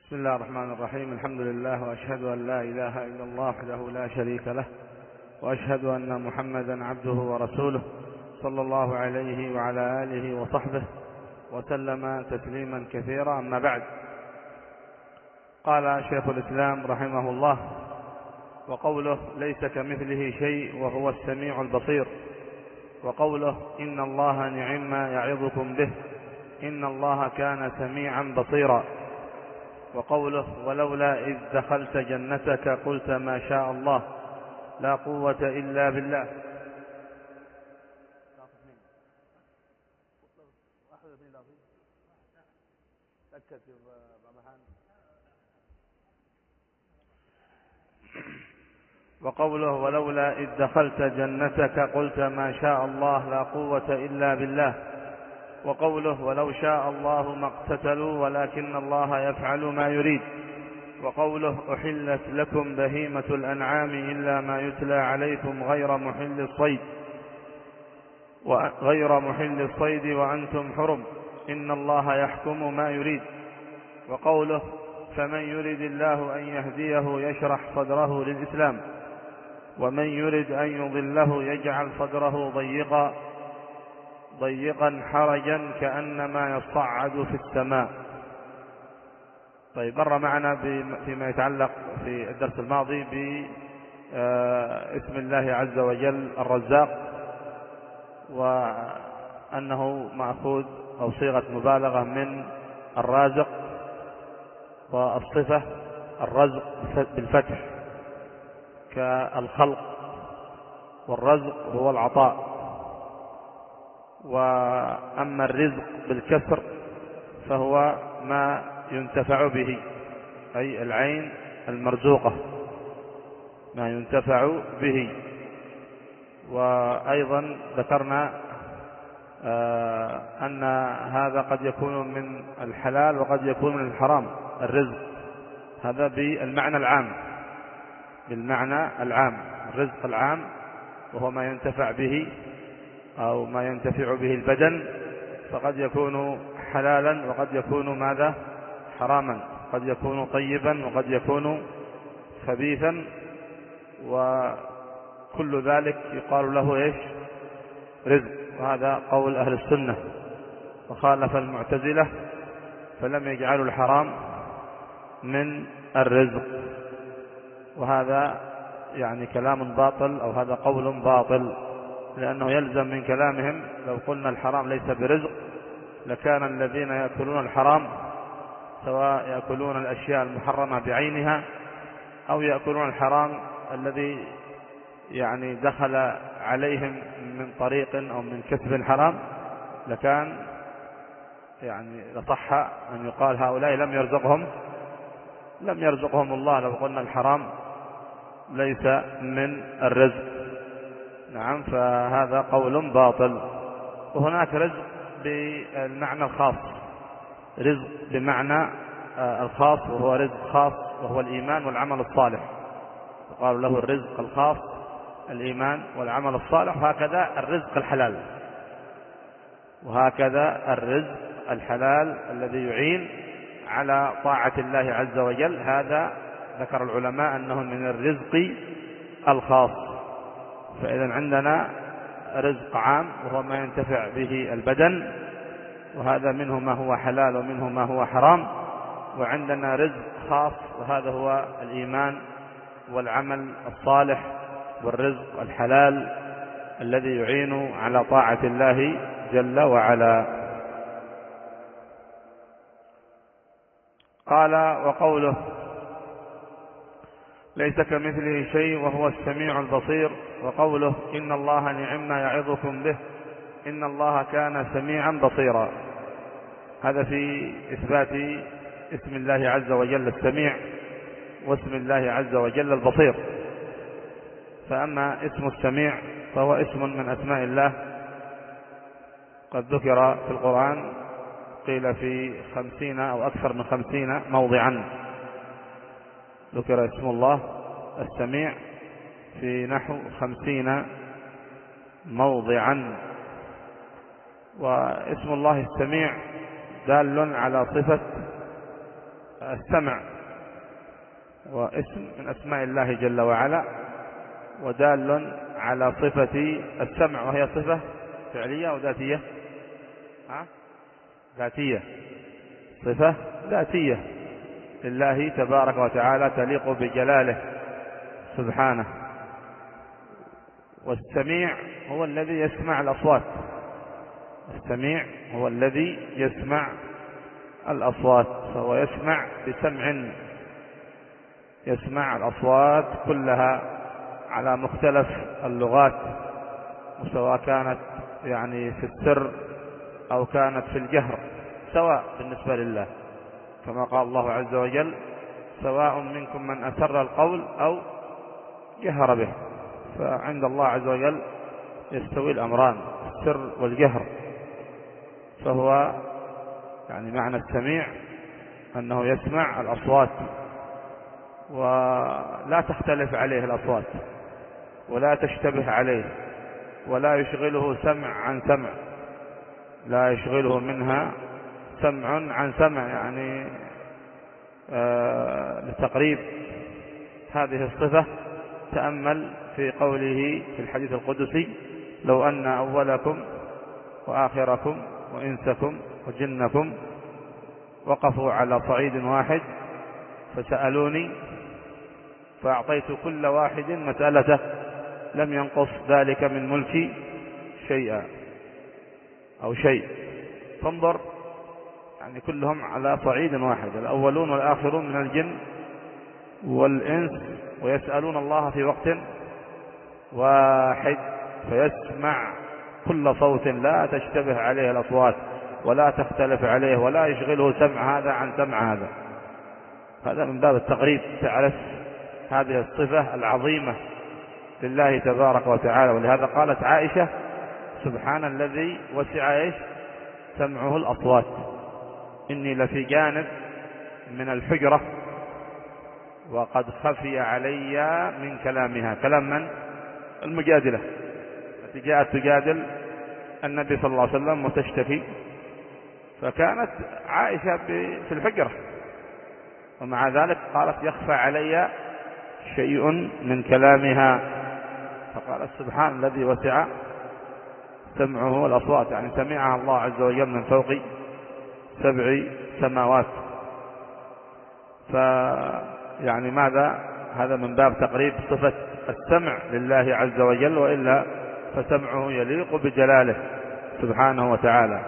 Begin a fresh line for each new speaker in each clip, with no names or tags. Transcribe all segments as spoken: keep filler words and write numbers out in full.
بسم الله الرحمن الرحيم. الحمد لله، وأشهد أن لا إله إلا الله وحده لا شريك له، وأشهد أن محمدا عبده ورسوله صلى الله عليه وعلى آله وصحبه وسلم تسليما كثيرا. أما بعد، قال شيخ الإسلام رحمه الله: وقوله ليس كمثله شيء وهو السميع البصير، وقوله إن الله نعم ما يعظكم به إن الله كان سميعا بصيرا، وقوله ولولا إذ دخلت جنتك قلت ما شاء الله لا قوة إلا بالله. وقوله ولولا إذ دخلت جنتك قلت ما شاء الله لا قوة إلا بالله، وقوله ولو شاء الله ما اقتتلوا ولكن الله يفعل ما يريد، وقوله أحلت لكم بهيمة الأنعام إلا ما يتلى عليكم غير محل الصيد وغير محل الصيد وأنتم حرم إن الله يحكم ما يريد، وقوله فمن يرد الله أن يهديه يشرح صدره للإسلام ومن يرد أن يضله يجعل صدره ضيقا ضيقا حرجا كأنما يصعد في السماء. طيب، مر معنا فيما يتعلق في الدرس الماضي باسم الله عز وجل الرزاق، وأنه مأخوذ أو صيغة مبالغة من الرازق، والصفة الرزق بالفتح كالخلق، والرزق هو العطاء، وأما الرزق بالكسر فهو ما ينتفع به، أي العين المرزوقة ما ينتفع به. وأيضا ذكرنا أن هذا قد يكون من الحلال وقد يكون من الحرام، الرزق هذا بالمعنى العام، بالمعنى العام الرزق العام وهو ما ينتفع به أو ما ينتفع به البدن، فقد يكون حلالا وقد يكون ماذا؟ حراما، قد يكون طيبا وقد يكون خبيثا، وكل ذلك يقال له إيش؟ رزق. وهذا قول أهل السنة، وخالف المعتزلة فلم يجعلوا الحرام من الرزق، وهذا يعني كلام باطل، أو هذا قول باطل، لأنه يلزم من كلامهم لو قلنا الحرام ليس برزق لكان الذين يأكلون الحرام سواء يأكلون الأشياء المحرمة بعينها أو يأكلون الحرام الذي يعني دخل عليهم من طريق أو من كسب حرام، لكان يعني لصح أن يقال هؤلاء لم يرزقهم لم يرزقهم الله لو قلنا الحرام ليس من الرزق. نعم، فهذا قول باطل. وهناك رزق بالمعنى الخاص، رزق بمعنى الخاص وهو رزق خاص وهو الإيمان والعمل الصالح، يقال له الرزق الخاص الإيمان والعمل الصالح. وهكذا الرزق الحلال، وهكذا الرزق الحلال الذي يعين على طاعة الله عز وجل، هذا ذكر العلماء أنه من الرزق الخاص. فإذا عندنا رزق عام وهو ما ينتفع به البدن، وهذا منه ما هو حلال ومنه ما هو حرام، وعندنا رزق خاص وهذا هو الإيمان والعمل الصالح والرزق الحلال الذي يعين على طاعة الله جل وعلا. قال وقوله ليس كمثله شيء وهو السميع البصير، وقوله إن الله نعم ما يعظكم به إن الله كان سميعا بصيرا. هذا في إثبات اسم الله عز وجل السميع واسم الله عز وجل البصير. فأما اسم السميع فهو اسم من أسماء الله قد ذكر في القرآن، قيل في خمسين أو أكثر من خمسين موضعا ذكر اسم الله السميع في نحو خمسين موضعا. واسم الله السميع دال على صفة السمع واسم من أسماء الله جل وعلا، ودال على صفة السمع، وهي صفة فعلية أو ذاتية؟ ها؟ ذاتية، صفة ذاتية لله تبارك وتعالى تليق بجلاله سبحانه. والسميع هو الذي يسمع الأصوات، السميع هو الذي يسمع الأصوات، فهو يسمع بسمع، يسمع الأصوات كلها على مختلف اللغات، سواء كانت يعني في السر أو كانت في الجهر، سواء بالنسبة لله، كما قال الله عز وجل: سواء منكم من أسر القول أو جهر به. فعند الله عز وجل يستوي الأمران، السر والجهر. فهو يعني معنى السميع أنه يسمع الأصوات، ولا تختلف عليه الأصوات، ولا تشتبه عليه، ولا يشغله سمع عن سمع، لا يشغله منها سمع عن سمع، يعني آه لتقريب هذه الصفة تأمل في قوله في الحديث القدسي: لو أن أولكم وآخركم وإنسكم وجنكم وقفوا على صعيد واحد فسألوني فأعطيت كل واحد مسألته لم ينقص ذلك من ملكي شيئا أو شيء. فانظر، يعني كلهم على صعيد واحد، الأولون والآخرون من الجن والإنس، ويسألون الله في وقت واحد، فيسمع كل صوت لا تشتبه عليه الأصوات ولا تختلف عليه، ولا يشغله سمع هذا عن سمع هذا. هذا من باب التقريب، تعرف هذه الصفة العظيمة لله تبارك وتعالى. ولهذا قالت عائشة: سبحان الذي وسع إيش سمعه الأصوات، إني لفي جانب من الحجرة وقد خفي علي من كلامها. كلام من؟ المجادلة التي جاءت تجادل النبي صلى الله عليه وسلم وتشتكي، فكانت عائشة في الحجرة، ومع ذلك قالت: يخفى علي شيء من كلامها. فقالت: سبحان الذي وسع سمعه الأصوات، يعني سمعها الله عز وجل من فوق سبع سماوات. فيعني ماذا؟ هذا من باب تقريب صفة السمع لله عز وجل، وإلا فسمعه يليق بجلاله سبحانه وتعالى.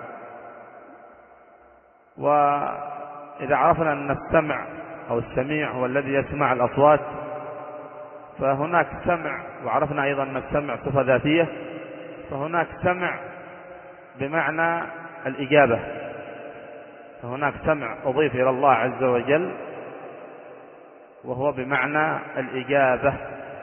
وإذا عرفنا أن السمع أو السميع هو الذي يسمع الأصوات، فهناك سمع، وعرفنا أيضا أن السمع صفة ذاتية، فهناك سمع بمعنى الإجابة، فهناك سمع أضيف إلى الله عز وجل وهو بمعنى الإجابة،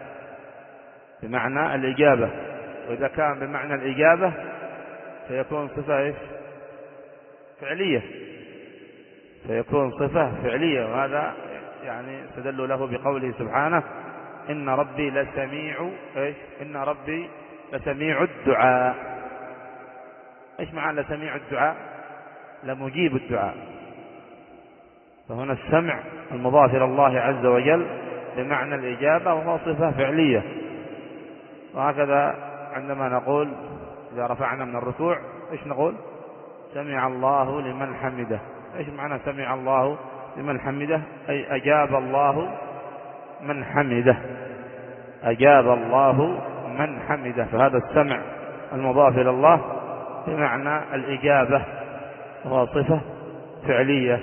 بمعنى الإجابة. وإذا كان بمعنى الإجابة فيكون صفة إيش؟ فعلية، فيكون صفة فعلية. وهذا يعني استدلوا له بقوله سبحانه: إن ربي لسميع إيش؟ إن ربي لسميع الدعاء. إيش معنى لسميع الدعاء؟ لمجيب الدعاء. فهنا السمع المضاف إلى الله عز وجل بمعنى الإجابة، وهو صفة فعلية. وهكذا عندما نقول إذا رفعنا من الركوع إيش نقول؟ سمع الله لمن حمده. إيش معنى سمع الله لمن حمده؟ أي أجاب الله من حمده، أجاب الله من حمده. فهذا السمع المضاف إلى الله بمعنى الإجابة، وهو صفة فعلية.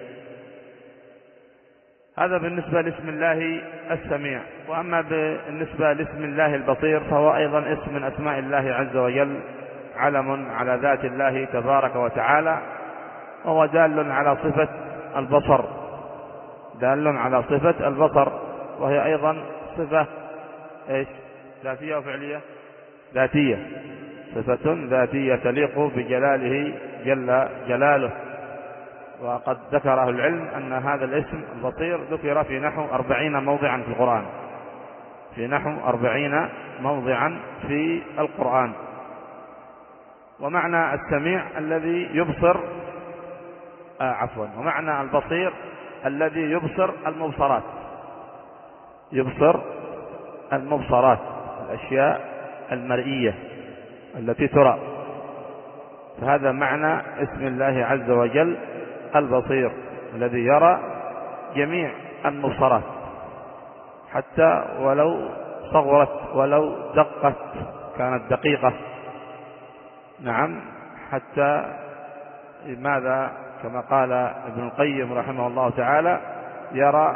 هذا بالنسبة لاسم الله السميع. وأما بالنسبة لاسم الله البصير فهو أيضا اسم من أسماء الله عز وجل، علم على ذات الله تبارك وتعالى، وهو دال على صفة البصر، دال على صفة البصر، وهي أيضا صفة إيش؟ ذاتية وفعلية؟ ذاتية، صفة ذاتية تليق بجلاله جل جلاله. وقد ذكر أهل العلم أن هذا الاسم البصير ذكر في نحو أربعين موضعا في القرآن، في نحو أربعين موضعا في القرآن. ومعنى السميع الذي يبصر آه عفوا ومعنى البصير الذي يبصر المبصرات، يبصر المبصرات، الأشياء المرئية التي ترى. فهذا معنى اسم الله عز وجل البصير، الذي يرى جميع المبصرات حتى ولو صغرت ولو دقت، كانت دقيقة. نعم، حتى ماذا كما قال ابن القيم رحمه الله تعالى: يرى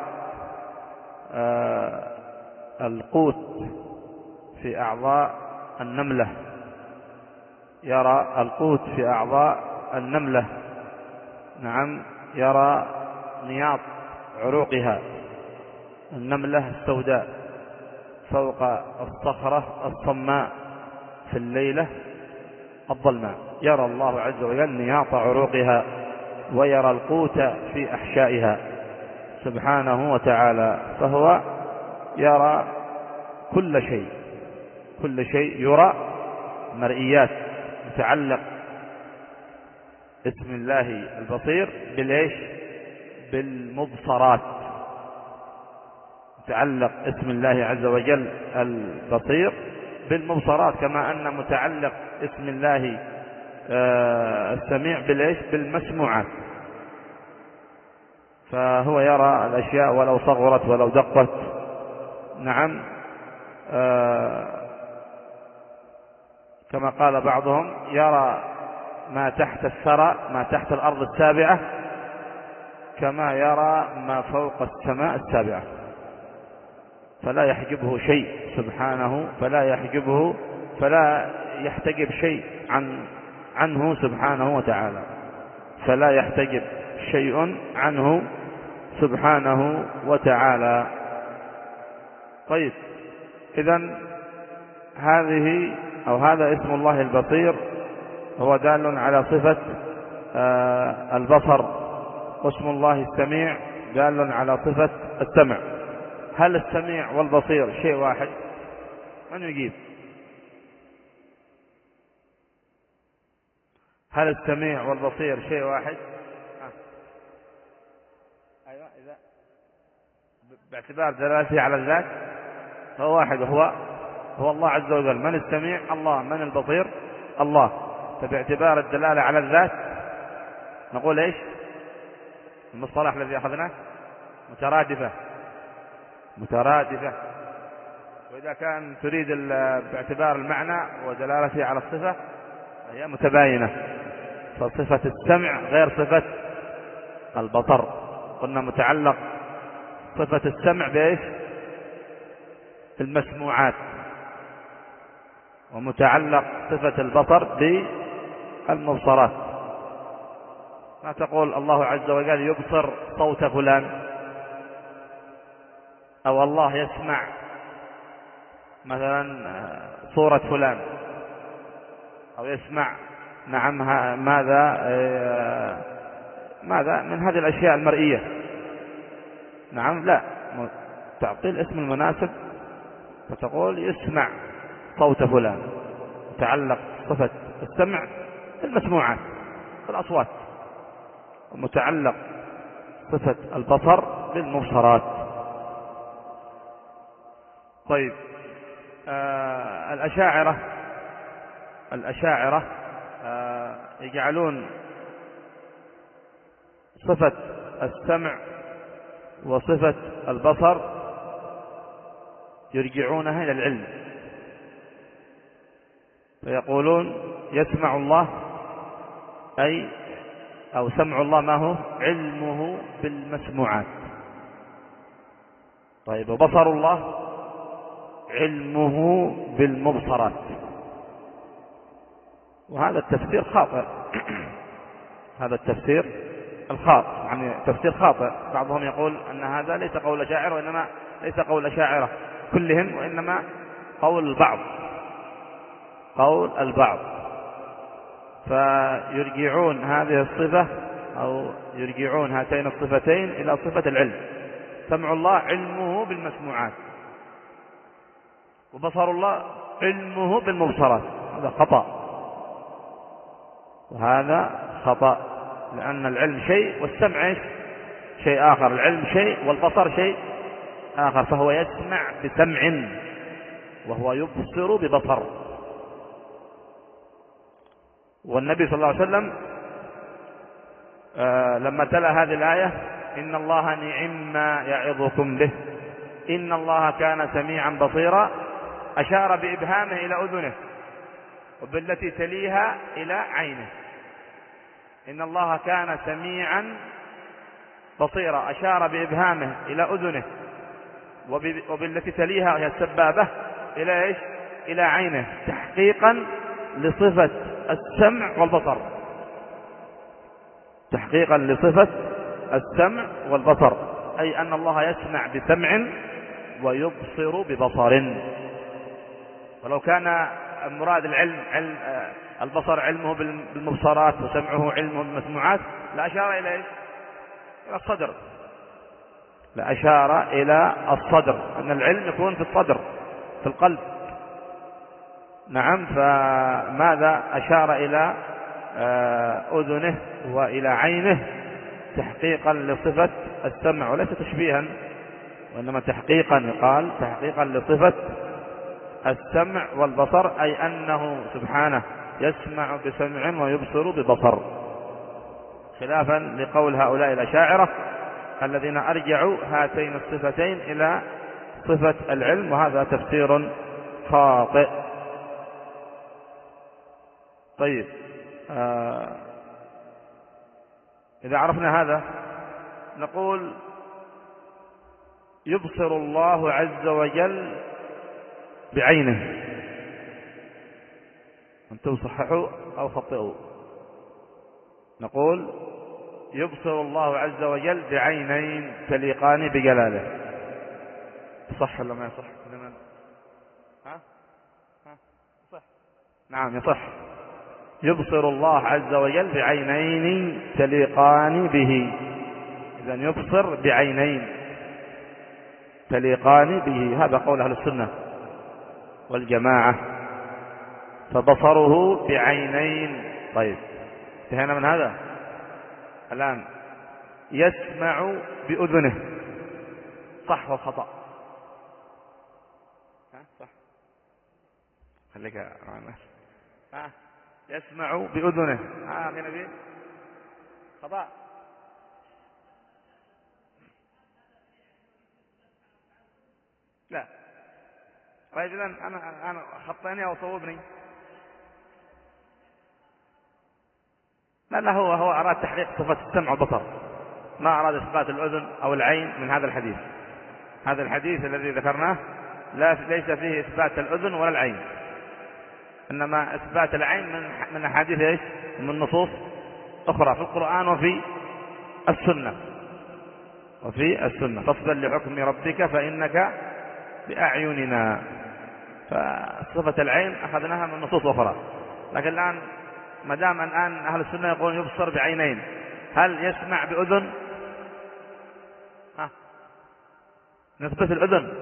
آه القوت في أعضاء النملة، يرى القوت في أعضاء النملة. نعم، يرى نياط عروقها، النملة السوداء فوق الصخرة الصماء في الليلة الظلماء، يرى الله عز وجل نياط عروقها، ويرى القوت في أحشائها سبحانه وتعالى. فهو يرى كل شيء، كل شيء يرى، مرئيات. متعلق اسم الله البصير بالإيش؟ بالمبصرات. متعلق اسم الله عز وجل البصير بالمبصرات، كما أن متعلق اسم الله السميع بالإيش؟ بالمسموعات. فهو يرى الأشياء ولو صغرت ولو دقت. نعم، كما قال بعضهم: يرى ما تحت الثرى، ما تحت الأرض السابعة، كما يرى ما فوق السماء السابعة. فلا يحجبه شيء سبحانه، فلا يحجبه، فلا يحتجب شيء عن عنه سبحانه وتعالى، فلا يحتجب شيء عنه سبحانه وتعالى. طيب، إذن هذه أو هذا اسم الله البصير هو دال على صفة آه البصر، واسم الله السميع دال على صفة السمع. هل السميع والبصير شيء واحد؟ من يجيب؟ هل السميع والبصير شيء واحد؟ آه. أيوة، إذا باعتبار دلالته على الذات فهو واحد، وهو هو الله عز وجل. من السميع؟ الله. من البصير؟ الله. فباعتبار الدلالة على الذات نقول إيش المصطلح الذي أخذناه؟ مترادفة. مترادفة. وإذا كان تريد باعتبار المعنى ودلالته على الصفة هي متباينة. فصفة السمع غير صفة البصر. قلنا متعلق صفة السمع بإيش؟ بالمسموعات، ومتعلق صفة البصر بالمبصرات. ما تقول الله عز وجل يبصر صوت فلان، أو الله يسمع مثلا صورة فلان، أو يسمع نعم ماذا ماذا من هذه الأشياء المرئية. نعم، لا، تعطي الاسم المناسب فتقول يسمع صوت فلان. متعلق صفة السمع بالمسموعات بالأصوات، ومتعلق صفة البصر بالمبصرات. طيب، آه الأشاعرة الأشاعرة آه يجعلون صفة السمع وصفة البصر يرجعونها إلى العلم، فيقولون يسمع الله أي أو سمع الله ما هو؟ علمه بالمسموعات. طيب، وبصر الله علمه بالمبصرات. وهذا التفسير خاطئ. هذا التفسير الخاطئ يعني تفسير خاطئ. بعضهم يقول أن هذا ليس قول شاعر، وإنما ليس قول شاعرة كلهم، وإنما قول البعض، قول البعض. فيرجعون هذه الصفة أو يرجعون هاتين الصفتين إلى صفة العلم. سمع الله علمه بالمسموعات، وبصر الله علمه بالمبصرات. هذا خطأ، وهذا خطأ. لأن العلم شيء والسمع شيء آخر. العلم شيء والبصر شيء آخر، فهو يسمع بسمع وهو يبصر ببصر. والنبي صلى الله عليه وسلم آه لما تلا هذه الآية إن الله نعم ما يعظكم به إن الله كان سميعا بصيرا، أشار بإبهامه إلى أذنه وبالتي تليها إلى عينه. إن الله كان سميعا بصيرا، أشار بإبهامه إلى أذنه وبالتي تليها هي السبابة إلى إيش؟ إلى عينه، تحقيقا لصفة السمع والبصر، تحقيقا لصفة السمع والبصر، أي أن الله يسمع بسمع ويبصر ببصر. ولو كان مراد العلم علم البصر علمه بالمبصرات وسمعه علمه بالمسموعات لأشار إلى إيش؟ إلى الصدر، لأشار إلى الصدر، أن العلم يكون في الصدر في القلب. نعم، فماذا أشار إلى أذنه وإلى عينه تحقيقا لصفة السمع، وليس تشبيها وإنما تحقيقا، يقال تحقيقا لصفة السمع والبصر، أي أنه سبحانه يسمع بسمع ويبصر ببصر، خلافا لقول هؤلاء الأشاعرة الذين أرجعوا هاتين الصفتين إلى صفة العلم، وهذا تفسير خاطئ. طيب، آه إذا عرفنا هذا نقول يبصر الله عز وجل بعينه. أنتم صححوا أو خطئوا؟ نقول يبصر الله عز وجل بعينين تليقان بجلاله. صح ولا ما يصح؟ ها؟ ها؟ صح. نعم يصح. يبصر الله عز وجل بعينين تليقان به. إذن يبصر بعينين تليقان به، هذا قول أهل السنة والجماعة. فبصره بعينين. طيب، انتهينا من هذا. الآن يسمع بأذنه، صح والخطأ؟ ها صح، خليك معنا. ها يسمع بأذنه، ها أخي نبيل خطأ. لا. طيب إذن أنا أنا خطأني أو صوبني؟ لا لا، هو هو أراد تحقيق صفة السمع والبصر، ما أراد إثبات الأذن أو العين من هذا الحديث. هذا الحديث الذي ذكرناه لا ليس فيه إثبات الأذن ولا العين، إنما إثبات العين من من أحاديث إيش؟ من نصوص أخرى في القرآن وفي السنة وفي السنة. فاصبر لحكم ربك فإنك بأعيننا. فصفة العين أخذناها من نصوص أخرى. لكن الآن ما دام الآن أهل السنة يقولون يبصر بعينين، هل يسمع بأذن؟ ها نثبت الأذن.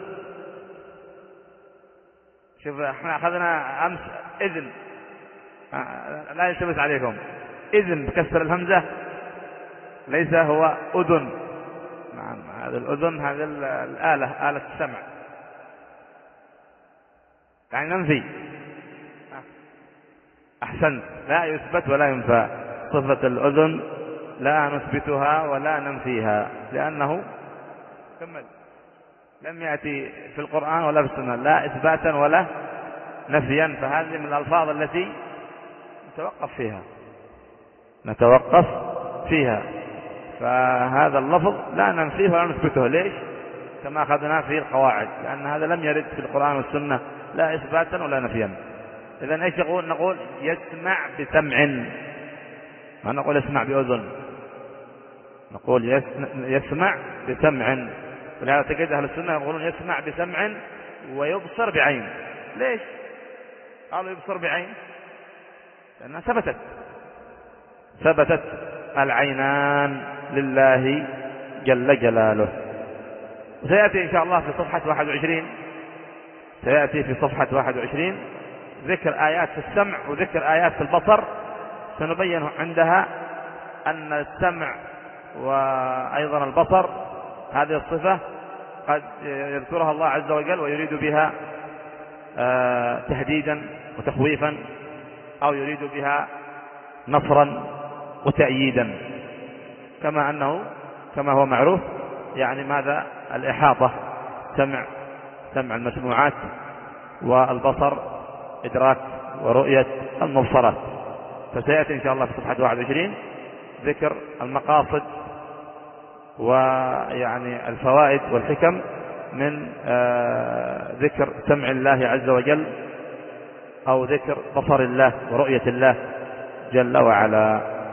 شوف احنا أخذنا أمس إذن، لا يلتبس عليكم، إذن بكسر الهمزة ليس هو أذن. نعم، هذا الأذن هذه الآلة، آلة السمع، يعني ننفي. أحسنت، لا يثبت ولا ينفى صفة الأذن، لا نثبتها ولا ننفيها، لأنه كمل لم يأتي في القرآن ولا في السنة لا إثباتا ولا نفيا. فهذه من الألفاظ التي نتوقف فيها نتوقف فيها فهذا اللفظ لا ننفيه ولا نثبته. ليش؟ كما أخذنا في القواعد، لأن هذا لم يرد في القرآن والسنة لا إثباتا ولا نفيا. إذن إيش نقول؟ نقول يسمع بسمع، ما نقول يسمع بأذن، نقول يسمع بسمع. ولهذا تجد أهل السنة يقولون يسمع بسمع ويبصر بعين. ليش قالوا يبصر بعين؟ لأنها ثبتت ثبتت العينان لله جل جلاله. وسيأتي إن شاء الله في صفحة واحد وعشرين سيأتي في صفحة واحد وعشرين ذكر آيات في السمع وذكر آيات في البصر، سنبين عندها أن السمع وأيضا البصر هذه الصفة قد يذكرها الله عز وجل ويريد بها تهديدا وتخويفا، أو يريد بها نصرا وتأييدا، كما أنه كما هو معروف يعني ماذا الإحاطة، سمع سمع المسموعات، والبصر إدراك ورؤية المبصرات. فسيأتي إن شاء الله في صفحة واحد وعشرين ذكر المقاصد ويعني الفوائد والحكم من ذكر سمع الله عز وجل، أو ذكر بصر الله ورؤية الله جل وعلا.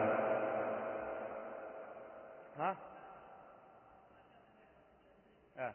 ها؟ آه.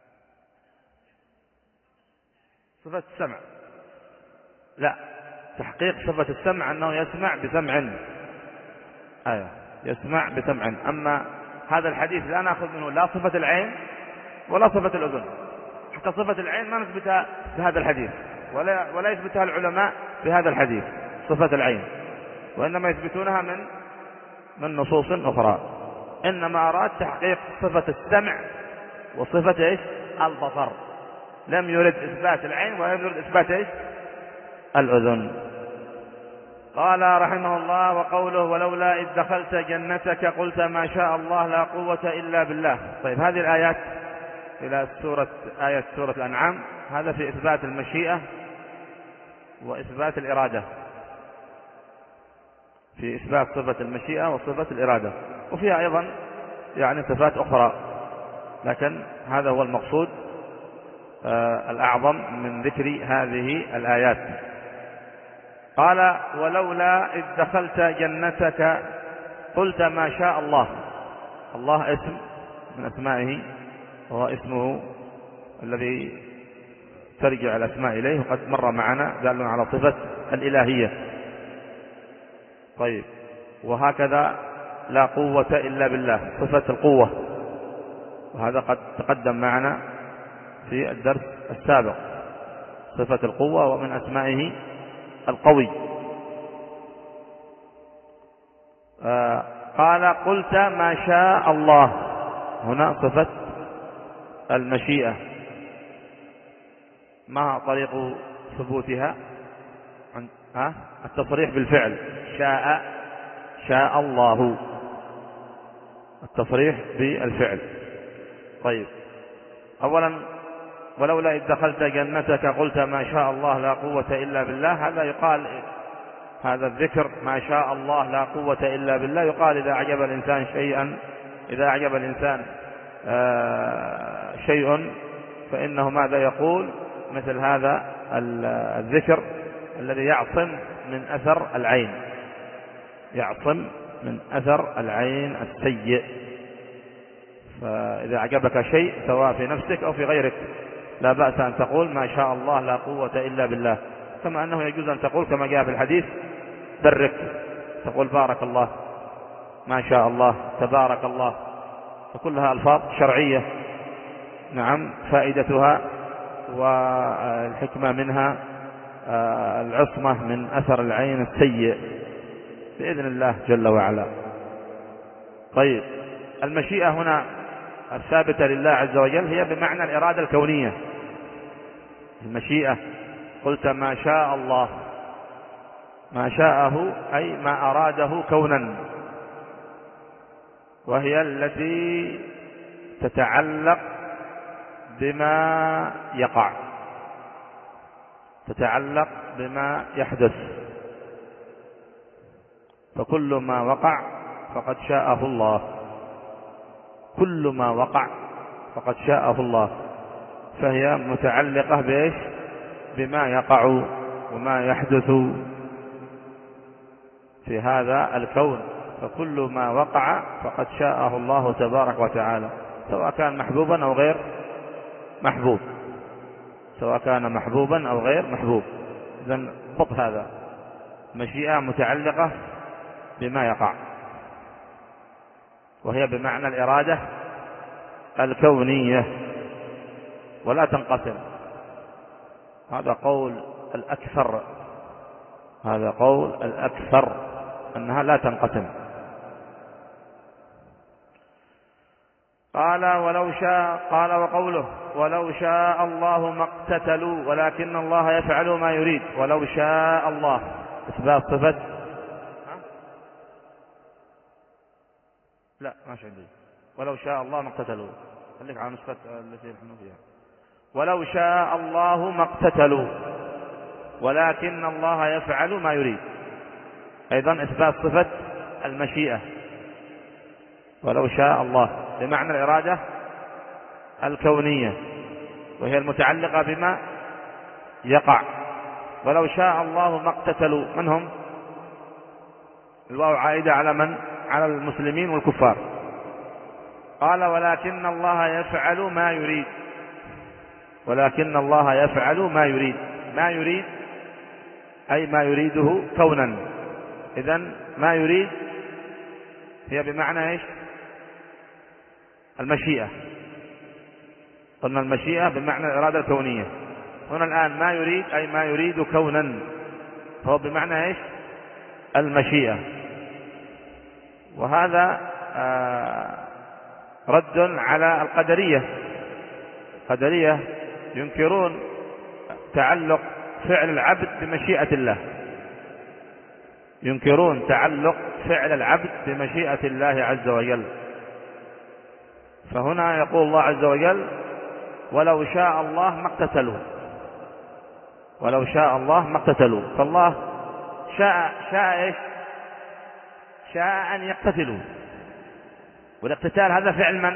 صفة السمع، لا، تحقيق صفة السمع أنه يسمع بسمع، أيوة يسمع بسمع. أما هذا الحديث لا نأخذ منه لا صفة العين ولا صفة الأذن، حتى صفة العين ما نثبتها في هذا الحديث، ولا ولا يثبتها العلماء في هذا الحديث صفة العين، وإنما يثبتونها من من نصوص أخرى. إنما أراد تحقيق صفة السمع وصفة إيش؟ البصر، لم يرد إثبات العين ولم يرد إثبات إيش؟ الأذن. قال رحمه الله: وقوله ولولا إذ دخلت جنتك قلت ما شاء الله لا قوة إلا بالله. طيب، هذه الآيات إلى سورة آية سورة الأنعام، هذا في إثبات المشيئة وإثبات الإرادة، في إثبات صفة المشيئة وصفة الإرادة، وفيها أيضا يعني صفات أخرى، لكن هذا هو المقصود آه الأعظم من ذكر هذه الآيات. قال: ولولا إذ دخلت جنتك قلت ما شاء الله. الله اسم من أسمائه، وهو اسمه الذي ترجع الأسماء إليه، وقد مر معنا دال على صفة الإلهية. طيب، وهكذا لا قوة إلا بالله، صفة القوة، وهذا قد تقدم معنا في الدرس السابق، صفة القوة ومن أسمائه القوي. آه قال: قلت ما شاء الله، هنا صفة المشيئة. ما طريق ثبوتها؟ ها؟ التصريح بالفعل، شاء شاء الله، التصريح بالفعل. طيب، أولا ولولا إذ دخلت جنتك قلت ما شاء الله لا قوة إلا بالله، هذا يقال، هذا الذكر ما شاء الله لا قوة إلا بالله يقال إذا أعجب الإنسان شيئا، إذا أعجب الإنسان آه شيء فإنه ماذا يقول؟ مثل هذا الذكر الذي يعصم من أثر العين، يعصم من أثر العين السيء. فإذا أعجبك شيء سواء في نفسك أو في غيرك لا بأس أن تقول ما شاء الله لا قوة إلا بالله، كما أنه يجوز أن تقول كما جاء في الحديث برك، تقول بارك الله، ما شاء الله، تبارك الله، فكلها ألفاظ شرعية، نعم، فائدتها والحكمة منها العصمة من أثر العين السيء بإذن الله جل وعلا. طيب، المشيئة هنا الثابتة لله عز وجل هي بمعنى الإرادة الكونية. المشيئة قلت ما شاء الله، ما شاءه أي ما أراده كونا، وهي التي تتعلق بما يقع، تتعلق بما يحدث، فكل ما وقع فقد شاءه الله، كل ما وقع فقد شاءه الله، فهي متعلقة بإيش؟ بما يقع وما يحدث في هذا الكون، فكل ما وقع فقد شاءه الله تبارك وتعالى، سواء كان محبوبا أو غير محبوب، سواء كان محبوبا أو غير محبوب. إذن ضبط هذا، مشيئة متعلقة بما يقع، وهي بمعنى الإرادة الكونية، ولا تنقسم. هذا قول الأكثر، هذا قول الأكثر أنها لا تنقسم، قال ولو شاء قال وقوله ولو شاء الله ما اقتتلوا ولكن الله يفعل ما يريد. ولو شاء الله إثبات صفة لا ماشي عندي. ولو شاء الله ما اقتتلوا، خليك على نسخة التي نحن فيها. ولو شاء الله ما اقتتلوا ولكن الله يفعل ما يريد. أيضا إثبات صفة المشيئة. ولو شاء الله بمعنى الإرادة الكونية وهي المتعلقة بما يقع. ولو شاء الله ما اقتتلوا، من هم؟ الواو عائدة على من؟ على المسلمين والكفار. قال ولكن الله يفعل ما يريد. ولكن الله يفعل ما يريد. ما يريد أي ما يريده كونا. إذن ما يريد هي بمعنى إيش؟ المشيئة. قلنا المشيئة بمعنى الإرادة الكونية. هنا الآن ما يريد أي ما يريد كونا، هو بمعنى إيش؟ المشيئة. وهذا آه رد على القدرية. القدرية ينكرون تعلق فعل العبد بمشيئة الله. ينكرون تعلق فعل العبد بمشيئة الله عز وجل. فهنا يقول الله عز وجل ولو شاء الله ما اقتتلوا. ولو شاء الله ما اقتتلوا. فالله شاء شاء ايش؟ شاء أن يقتتلوا. والاقتتال هذا فعل من؟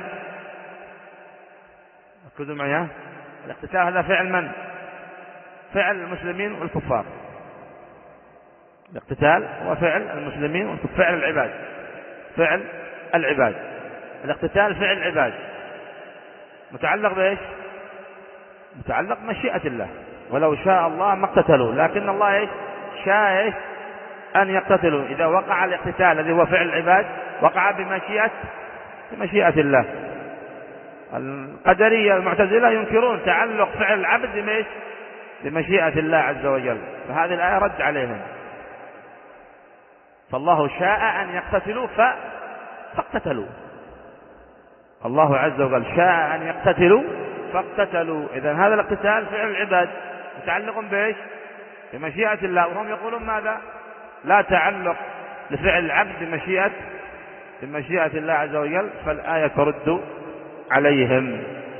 ركزوا معي. الاقتتال هذا فعل من؟ فعل المسلمين والكفار. الاقتتال هو فعل المسلمين والكفار، فعل العباد. فعل العباد. الاقتتال فعل العباد متعلق بإيش؟ متعلق بمشيئة الله. ولو شاء الله ما اقتتلوا لكن الله إيش؟ شاء إيش؟ أن يقتتلوا. إذا وقع الاقتتال الذي هو فعل العباد وقع بمشيئة بمشيئة الله. القدرية المعتزلة ينكرون تعلق فعل العبد بميش؟ بمشيئة الله عز وجل. فهذه الآية رد عليهم. فالله شاء أن يقتتلوا فاقتتلوا. الله عز وجل شاء أن يقتتلوا فاقتتلوا. إذن هذا الاقتتال فعل العباد متعلق بإيش؟ بمشيئة الله. وهم يقولون ماذا؟ لا تعلق لفعل العبد بمشيئة بمشيئة الله عز وجل. فالآية ترد عليهم.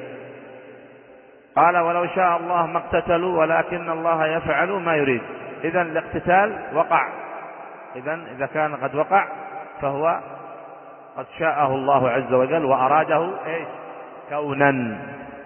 قال ولو شاء الله ما اقتتلوا ولكن الله يفعل ما يريد. إذن الاقتتال وقع. إذن إذا كان قد وقع فهو قد شاءه الله عز وجل وأراده إيش؟ كونا.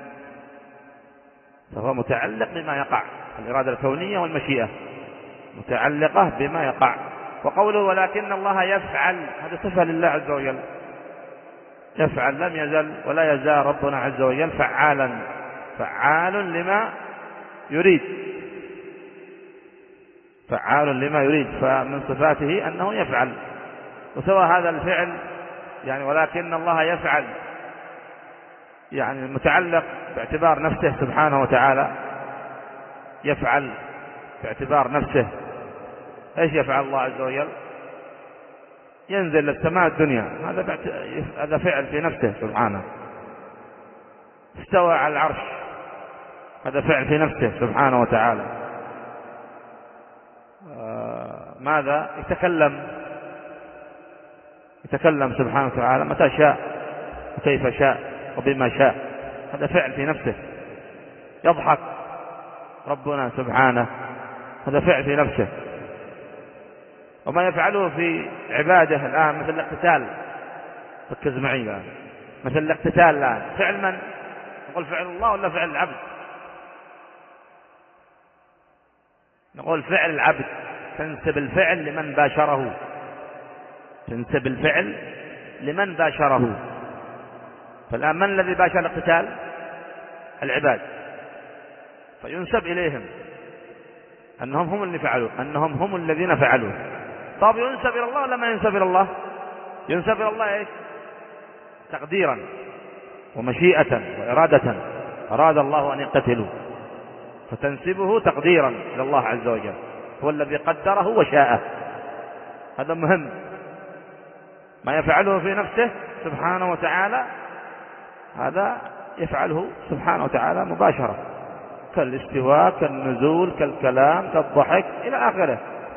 فهو متعلق بما يقع. الإرادة الكونية والمشيئة متعلقة بما يقع. وقوله ولكن الله يفعل هذا صفة لله عز وجل. يفعل لم يزل ولا يزال ربنا عز وجل فعالا. فعال لما يريد. فعال لما يريد. فمن صفاته أنه يفعل. وسوى هذا الفعل يعني ولكن الله يفعل يعني متعلق باعتبار نفسه سبحانه وتعالى. يفعل باعتبار نفسه. ايش يفعل الله عز وجل؟ ينزل للسماء الدنيا. هذا هذا فعل في نفسه سبحانه. استوى على العرش. هذا فعل في نفسه سبحانه وتعالى. آه ماذا؟ يتكلم. يتكلم سبحانه وتعالى متى شاء وكيف شاء وبما شاء. هذا فعل في نفسه. يضحك ربنا سبحانه. هذا فعل في نفسه. وما يفعله في عباده الآن مثل الاقتتال. ركز معي الآن. مثل الاقتتال الآن فعل من؟ نقول فعل الله ولا فعل العبد؟ نقول فعل العبد. تنسب الفعل لمن باشره. تنسب الفعل لمن باشره. فالآن من الذي باشر الاقتتال؟ العباد. فينسب إليهم أنهم هم اللي فعلوا. أنهم هم الذين فعلوا. طب ينسب إلى الله ولا ما ينسب إلى الله؟ ينسب إلى الله إيش؟ تقديرا ومشيئة وإرادة. أراد الله أن يقتلوا فتنسبه تقديرا إلى الله عز وجل. هو الذي قدره وشاءه. هذا مهم. ما يفعله في نفسه سبحانه وتعالى هذا يفعله سبحانه وتعالى مباشرة، كالاستواء كالنزول كالكلام كالضحك إلى آخره.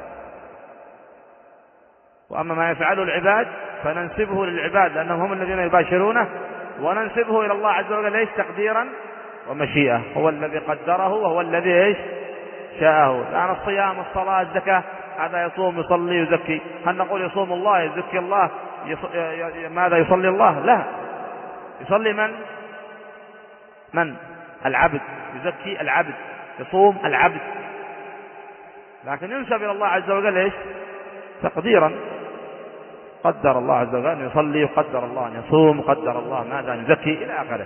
وأما ما يفعله العباد فننسبه للعباد لأنهم هم الذين يباشرونه، وننسبه إلى الله عز وجل إيش؟ تقديرا ومشيئة. هو الذي قدره وهو الذي إيش؟ شاءه. لأن الصيام الصلاة الزكاة هذا يصوم يصلي يزكي، هل نقول يصوم الله يزكي الله يص... ماذا يصلي الله؟ لا، يصلي من؟ من؟ العبد، يزكي العبد، يصوم العبد، لكن ينسب إلى الله عز وجل إيش؟ تقديرا. قدر الله عز وجل أن يصلي، وقدر الله أن يصوم، قدر الله ماذا أن يزكي إلى آخره.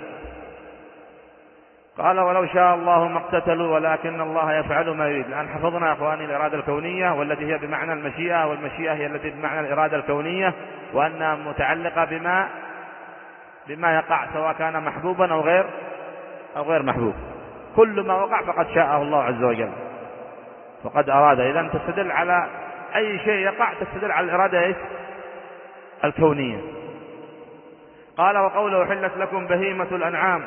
قال ولو شاء الله ما اقتتلوا ولكن الله يفعل ما يريد. الآن حفظنا يا أخواني الإرادة الكونية، والتي هي بمعنى المشيئة، والمشيئة هي التي بمعنى الإرادة الكونية، وأنها متعلقة بما بما يقع سواء كان محبوبا أو غير أو غير محبوب. كل ما وقع فقد شاءه الله عز وجل فقد أراد. إذن تستدل على أي شيء يقع تستدل على الإرادة إيش؟ الكونية. قال وقوله أحلت لكم بهيمة الأنعام،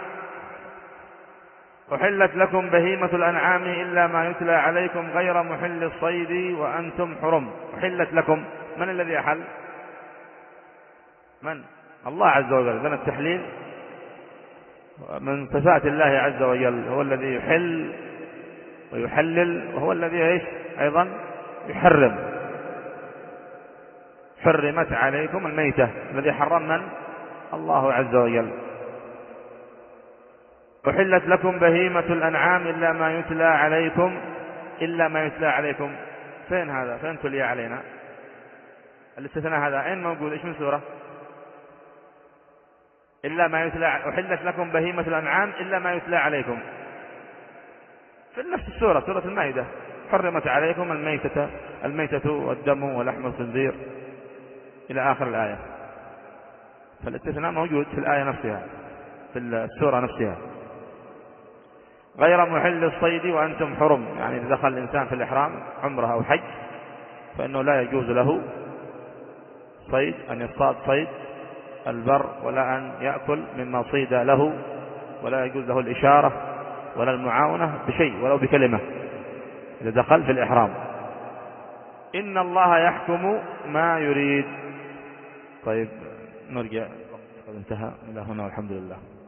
أحلت لكم بهيمة الأنعام إلا ما يتلى عليكم غير محل الصيد وأنتم حرم. أحلت لكم، من الذي أحل؟ من؟ الله عز وجل. إذن التحليل من صفات الله عز وجل، هو الذي يحل ويحلل، وهو الذي إيش؟ أيضا يحرم. حرمت عليكم الميتة، الذي حرم من؟ الله عز وجل. أحلت لكم بهيمة الأنعام إلا ما يتلى عليكم، إلا ما يتلى عليكم، فين هذا؟ فين تلي علينا؟ الاستثناء هذا أين موجود؟ إيش من سورة؟ إلا ما يتلى. أحلت لكم بهيمة الأنعام إلا ما يتلى عليكم، في نفس السورة، سورة المائدة. حرمت عليكم الميتة الميتة والدم ولحم الخنزير إلى آخر الآية. فالاستثناء موجود في الآية نفسها، في السورة نفسها. غير محل الصيد وأنتم حرم، يعني إذا دخل الإنسان في الإحرام عمره أو حج فإنه لا يجوز له صيد، أن يصطاد صيد البر، ولا أن يأكل مما صيد له، ولا يجوز له الإشارة ولا المعاونة بشيء ولو بكلمة إذا دخل في الإحرام. إن الله يحكم ما يريد. طيب نرجع، قد انتهى إلى هنا والحمد لله.